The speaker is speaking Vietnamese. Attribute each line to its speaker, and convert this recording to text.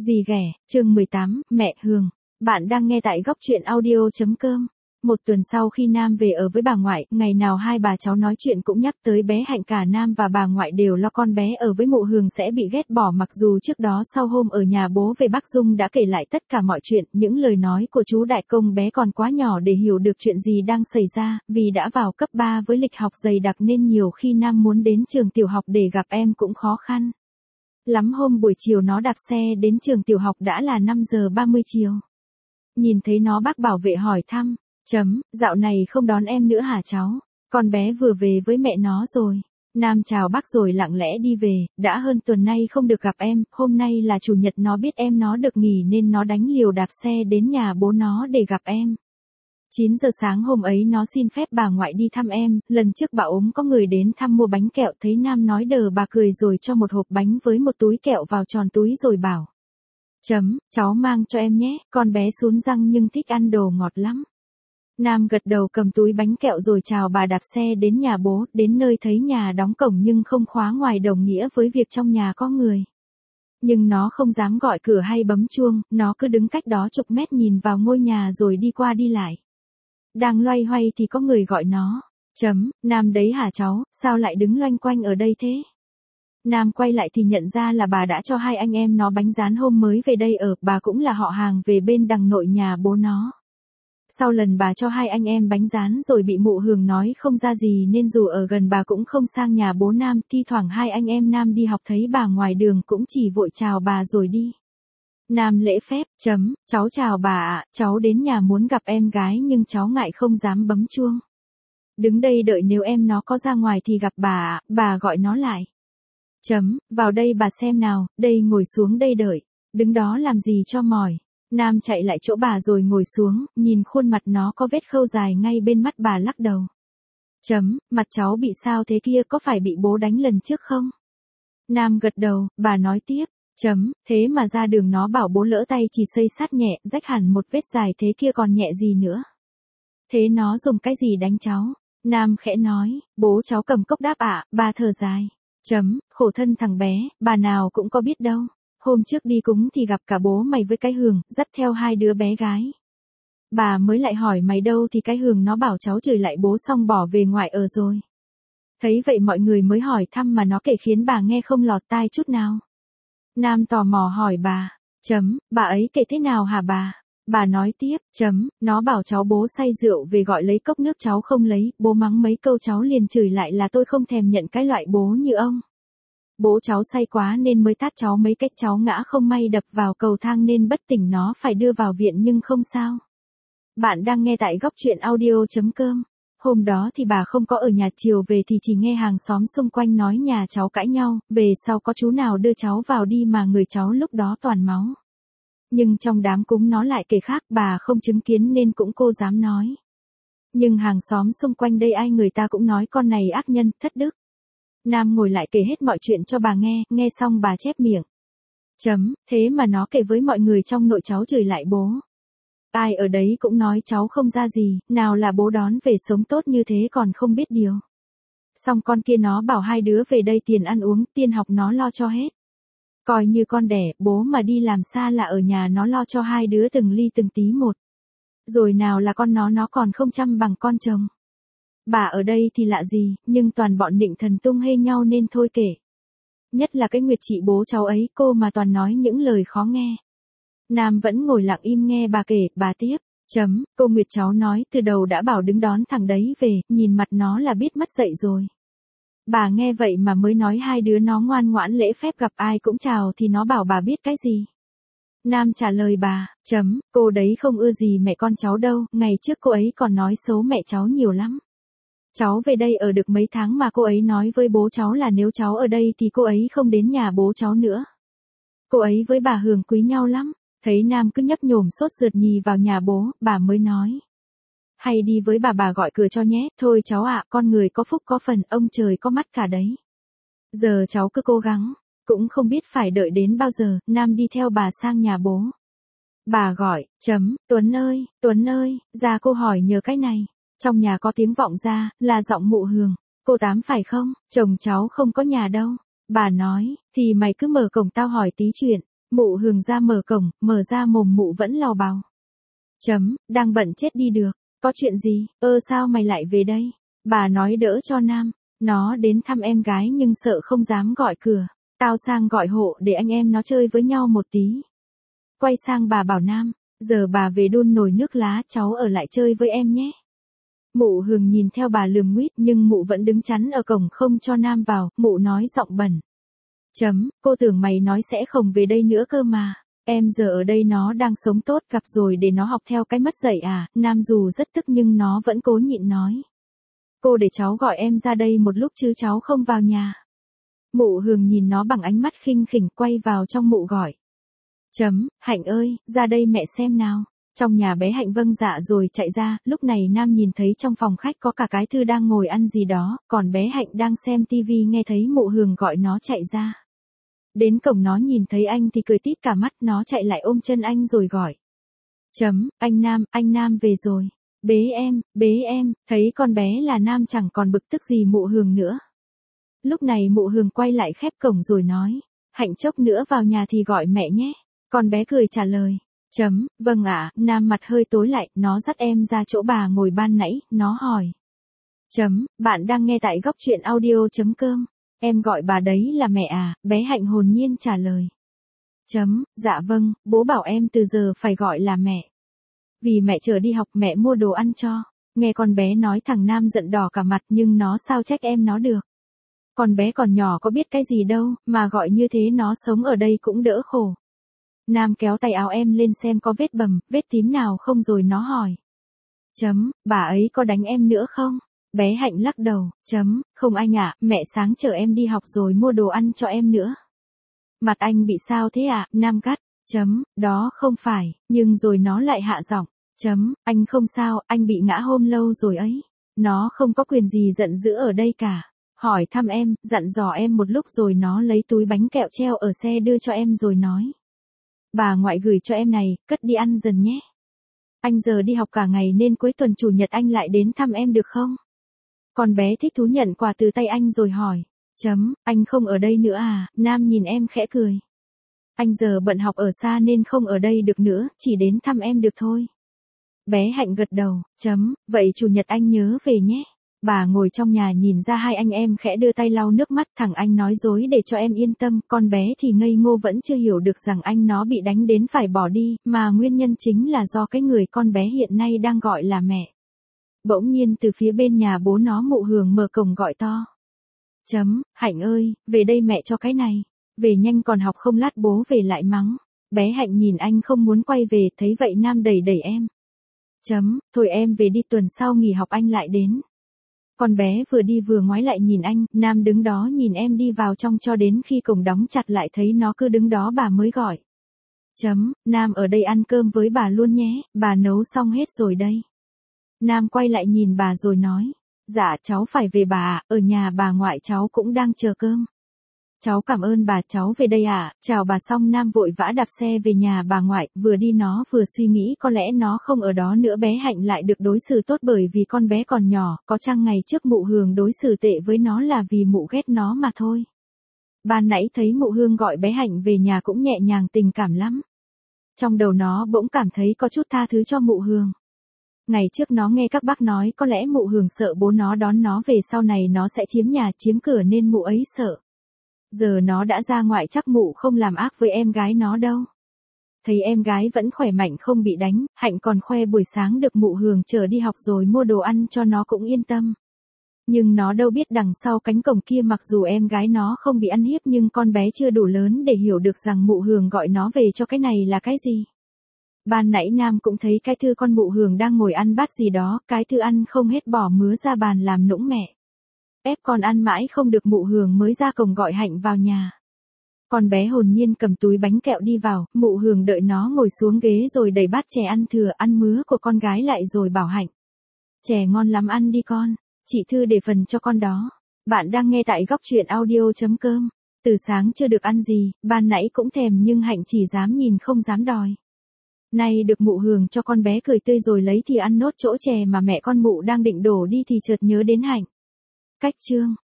Speaker 1: Dì ghẻ, chương 18, mẹ Hường. Bạn đang nghe tại góc truyện audio.com. Một tuần sau khi Nam về ở với bà ngoại, ngày nào hai bà cháu nói chuyện cũng nhắc tới bé Hạnh, cả Nam và bà ngoại đều lo con bé ở với mụ Hường sẽ bị ghét bỏ, mặc dù trước đó sau hôm ở nhà bố về bác Dung đã kể lại tất cả mọi chuyện, những lời nói của chú đại công bé còn quá nhỏ để hiểu được chuyện gì đang xảy ra, vì đã vào cấp 3 với lịch học dày đặc nên nhiều khi Nam muốn đến trường tiểu học để gặp em cũng khó khăn. Lắm hôm buổi chiều nó đạp xe đến trường tiểu học đã là 5 giờ 30 chiều. Nhìn thấy nó bác bảo vệ hỏi thăm, dạo này không đón em nữa hả cháu? Con bé vừa về với mẹ nó rồi. Nam chào bác rồi lặng lẽ đi về, đã hơn tuần nay không được gặp em, hôm nay là chủ nhật nó biết em nó được nghỉ nên nó đánh liều đạp xe đến nhà bố nó để gặp em. 9 giờ sáng hôm ấy nó xin phép bà ngoại đi thăm em, lần trước bà ốm có người đến thăm mua bánh kẹo, thấy Nam nói đờ bà cười rồi cho một hộp bánh với một túi kẹo vào tròn túi rồi bảo. Cháu mang cho em nhé, con bé sún răng nhưng thích ăn đồ ngọt lắm. Nam gật đầu cầm túi bánh kẹo rồi chào bà đạp xe đến nhà bố, đến nơi thấy nhà đóng cổng nhưng không khóa ngoài đồng nghĩa với việc trong nhà có người. Nhưng nó không dám gọi cửa hay bấm chuông, nó cứ đứng cách đó chục mét nhìn vào ngôi nhà rồi đi qua đi lại. Đang loay hoay thì có người gọi nó. Nam đấy hả cháu, sao lại đứng loanh quanh ở đây thế? Nam quay lại thì nhận ra là bà đã cho hai anh em nó bánh rán hôm mới về đây ở, bà cũng là họ hàng về bên đằng nội nhà bố nó. Sau lần bà cho hai anh em bánh rán rồi bị mụ Hường nói không ra gì nên dù ở gần bà cũng không sang nhà bố Nam, thi thoảng hai anh em Nam đi học thấy bà ngoài đường cũng chỉ vội chào bà rồi đi. Nam lễ phép, cháu chào bà ạ, cháu đến nhà muốn gặp em gái nhưng cháu ngại không dám bấm chuông. Đứng đây đợi nếu em nó có ra ngoài thì gặp bà ạ, bà gọi nó lại. Vào đây bà xem nào, đây ngồi xuống đây đợi, đứng đó làm gì cho mỏi. Nam chạy lại chỗ bà rồi ngồi xuống, nhìn khuôn mặt nó có vết khâu dài ngay bên mắt bà lắc đầu. Mặt cháu bị sao thế kia, có phải bị bố đánh lần trước không? Nam gật đầu, bà nói tiếp. Thế mà ra đường nó bảo bố lỡ tay chỉ xây sát nhẹ, rách hẳn một vết dài thế kia còn nhẹ gì nữa. Thế nó dùng cái gì đánh cháu? Nam khẽ nói, bố cháu cầm cốc đáp ạ, bà thở dài. Khổ thân thằng bé, bà nào cũng có biết đâu. Hôm trước đi cúng thì gặp cả bố mày với cái Hường, dắt theo hai đứa bé gái. Bà mới lại hỏi mày đâu thì cái Hường nó bảo cháu chửi lại bố xong bỏ về ngoại ở rồi. Thấy vậy mọi người mới hỏi thăm mà nó kể khiến bà nghe không lọt tai chút nào. Nam tò mò hỏi bà. Bà ấy kể thế nào hả bà? Bà nói tiếp. Nó bảo cháu bố say rượu về gọi lấy cốc nước cháu không lấy, bố mắng mấy câu cháu liền chửi lại là tôi không thèm nhận cái loại bố như ông. Bố cháu say quá nên mới tát cháu mấy cách, cháu ngã không may đập vào cầu thang nên bất tỉnh, nó phải đưa vào viện nhưng không sao. Bạn đang nghe tại góc truyện audio.com. Hôm đó thì bà không có ở nhà, chiều về thì chỉ nghe hàng xóm xung quanh nói nhà cháu cãi nhau, về sau có chú nào đưa cháu vào đi mà người cháu lúc đó toàn máu. Nhưng trong đám cúng nó lại kể khác, bà không chứng kiến nên cũng cô dám nói. Nhưng hàng xóm xung quanh đây ai người ta cũng nói con này ác nhân, thất đức. Nam ngồi lại kể hết mọi chuyện cho bà nghe xong bà chép miệng. Thế mà nó kể với mọi người trong nội cháu chửi lại bố. Ai ở đấy cũng nói cháu không ra gì, nào là bố đón về sống tốt như thế còn không biết điều. Xong con kia nó bảo hai đứa về đây tiền ăn uống, tiền học nó lo cho hết. Coi như con đẻ, bố mà đi làm xa là ở nhà nó lo cho hai đứa từng ly từng tí một. Rồi nào là con nó còn không chăm bằng con chồng. Bà ở đây thì lạ gì, nhưng toàn bọn nịnh thần tung hê nhau nên thôi kể. Nhất là cái Nguyệt chị bố cháu ấy, cô mà toàn nói những lời khó nghe. Nam vẫn ngồi lặng im nghe bà kể, bà tiếp. Cô Nguyệt cháu nói từ đầu đã bảo đứng đón thằng đấy về, nhìn mặt nó là biết mất dạy rồi. Bà nghe vậy mà mới nói hai đứa nó ngoan ngoãn lễ phép, gặp ai cũng chào thì nó bảo bà biết cái gì. Nam trả lời bà. Cô đấy không ưa gì mẹ con cháu đâu, ngày trước cô ấy còn nói xấu mẹ cháu nhiều lắm. Cháu về đây ở được mấy tháng mà cô ấy nói với bố cháu là nếu cháu ở đây thì cô ấy không đến nhà bố cháu nữa. Cô ấy với bà Hường quý nhau lắm. Thấy Nam cứ nhấp nhổm sốt rượt nhì vào nhà bố, bà mới nói. Hay đi với bà gọi cửa cho nhé, thôi cháu ạ, con người có phúc có phần, ông trời có mắt cả đấy. Giờ cháu cứ cố gắng, cũng không biết phải đợi đến bao giờ. Nam đi theo bà sang nhà bố. Bà gọi, Tuấn ơi, ra cô hỏi nhờ cái này. Trong nhà có tiếng vọng ra, là giọng mụ Hường. Cô Tám phải không? Chồng cháu không có nhà đâu. Bà nói, thì mày cứ mở cổng tao hỏi tí chuyện. Mụ Hường ra mở cổng, mở ra mồm mụ vẫn lò bào. Đang bận chết đi được, có chuyện gì, sao mày lại về đây? Bà nói đỡ cho Nam, nó đến thăm em gái nhưng sợ không dám gọi cửa, tao sang gọi hộ để anh em nó chơi với nhau một tí. Quay sang bà bảo Nam, giờ bà về đun nồi nước lá, cháu ở lại chơi với em nhé. Mụ Hường nhìn theo bà lườm nguýt nhưng mụ vẫn đứng chắn ở cổng không cho Nam vào, mụ nói giọng bẩn. Cô tưởng mày nói sẽ không về đây nữa cơ mà. Em giờ ở đây nó đang sống tốt, gặp rồi để nó học theo cái mất dạy à? Nam dù rất tức nhưng nó vẫn cố nhịn nói. Cô để cháu gọi em ra đây một lúc chứ cháu không vào nhà. Mụ Hường nhìn nó bằng ánh mắt khinh khỉnh, quay vào trong mụ gọi. Hạnh ơi, ra đây mẹ xem nào. Trong nhà bé Hạnh vâng dạ rồi chạy ra, lúc này Nam nhìn thấy trong phòng khách có cả cái Thư đang ngồi ăn gì đó, còn bé Hạnh đang xem tivi nghe thấy mụ Hường gọi nó chạy ra. Đến cổng nó nhìn thấy anh thì cười tít cả mắt, nó chạy lại ôm chân anh rồi gọi. Anh Nam về rồi. Bế em, thấy con bé là Nam chẳng còn bực tức gì mụ Hường nữa. Lúc này mụ Hường quay lại khép cổng rồi nói, Hạnh chốc nữa vào nhà thì gọi mẹ nhé. Con bé cười trả lời. Vâng ạ. Nam mặt hơi tối lại, nó dắt em ra chỗ bà ngồi ban nãy, nó hỏi. Bạn đang nghe tại góc truyện audio.com. Em gọi bà đấy là mẹ à? Bé Hạnh hồn nhiên trả lời. Dạ vâng, bố bảo em từ giờ phải gọi là mẹ. Vì mẹ chở đi học, mẹ mua đồ ăn cho. Nghe con bé nói thằng Nam giận đỏ cả mặt nhưng nó sao trách em nó được. Con bé còn nhỏ có biết cái gì đâu, mà gọi như thế nó sống ở đây cũng đỡ khổ. Nam kéo tay áo em lên xem có vết bầm, vết tím nào không rồi nó hỏi. Bà ấy có đánh em nữa không? Bé Hạnh lắc đầu. Không anh ạ, mẹ sáng chở em đi học rồi mua đồ ăn cho em nữa. Mặt anh bị sao thế ạ? Nam gắt. Đó không phải, nhưng rồi nó lại hạ giọng. Anh không sao, anh bị ngã hôm lâu rồi ấy. Nó không có quyền gì giận dữ ở đây cả. Hỏi thăm em, dặn dò em một lúc rồi nó lấy túi bánh kẹo treo ở xe đưa cho em rồi nói. Bà ngoại gửi cho em này, cất đi ăn dần nhé. Anh giờ đi học cả ngày nên cuối tuần chủ nhật anh lại đến thăm em được không? Con bé thích thú nhận quà từ tay anh rồi hỏi. Anh không ở đây nữa à? Nam nhìn em khẽ cười. Anh giờ bận học ở xa nên không ở đây được nữa, chỉ đến thăm em được thôi. Bé Hạnh gật đầu. Vậy chủ nhật anh nhớ về nhé. Bà ngồi trong nhà nhìn ra hai anh em khẽ đưa tay lau nước mắt, thằng anh nói dối để cho em yên tâm, con bé thì ngây ngô vẫn chưa hiểu được rằng anh nó bị đánh đến phải bỏ đi, mà nguyên nhân chính là do cái người con bé hiện nay đang gọi là mẹ. Bỗng nhiên từ phía bên nhà bố nó mụ Hường mở cổng gọi to. Hạnh ơi, về đây mẹ cho cái này. Về nhanh còn học không lát bố về lại mắng. Bé Hạnh nhìn anh không muốn quay về, thấy vậy Nam đẩy em. Thôi em về đi, tuần sau nghỉ học anh lại đến. Con bé vừa đi vừa ngoái lại nhìn anh, Nam đứng đó nhìn em đi vào trong cho đến khi cổng đóng chặt lại thấy nó cứ đứng đó bà mới gọi. Nam ở đây ăn cơm với bà luôn nhé, bà nấu xong hết rồi đây. Nam quay lại nhìn bà rồi nói. Dạ cháu phải về bà ạ, ở nhà bà ngoại cháu cũng đang chờ cơm. Cháu cảm ơn bà, cháu về đây ạ. Chào bà xong Nam vội vã đạp xe về nhà bà ngoại, vừa đi nó vừa suy nghĩ có lẽ nó không ở đó nữa bé Hạnh lại được đối xử tốt bởi vì con bé còn nhỏ, có chăng ngày trước mụ Hường đối xử tệ với nó là vì mụ ghét nó mà thôi. Ban nãy thấy mụ Hương gọi bé Hạnh về nhà cũng nhẹ nhàng tình cảm lắm. Trong đầu nó bỗng cảm thấy có chút tha thứ cho mụ Hương. Ngày trước nó nghe các bác nói có lẽ mụ Hường sợ bố nó đón nó về sau này nó sẽ chiếm nhà chiếm cửa nên mụ ấy sợ. Giờ nó đã ra ngoại chắc mụ không làm ác với em gái nó đâu. Thấy em gái vẫn khỏe mạnh không bị đánh, Hạnh còn khoe buổi sáng được mụ Hường chở đi học rồi mua đồ ăn cho nó cũng yên tâm. Nhưng nó đâu biết đằng sau cánh cổng kia mặc dù em gái nó không bị ăn hiếp nhưng con bé chưa đủ lớn để hiểu được rằng mụ Hường gọi nó về cho cái này là cái gì. Ban nãy Nam cũng thấy cái Thư con mụ Hường đang ngồi ăn bát gì đó, cái Thư ăn không hết bỏ mứa ra bàn làm nũng mẹ. Ép con ăn mãi không được mụ Hường mới ra cổng gọi Hạnh vào nhà. Con bé hồn nhiên cầm túi bánh kẹo đi vào, mụ Hường đợi nó ngồi xuống ghế rồi đẩy bát chè ăn thừa ăn mứa của con gái lại rồi bảo Hạnh. Chè ngon lắm ăn đi con, chị Thư để phần cho con đó. Bạn đang nghe tại góc truyện audio.com. Từ sáng chưa được ăn gì, ban nãy cũng thèm nhưng Hạnh chỉ dám nhìn không dám đòi. Nay được mụ Hường cho con bé cười tươi rồi lấy thì ăn nốt chỗ chè mà mẹ con mụ đang định đổ đi thì chợt nhớ đến Hạnh. Cách chương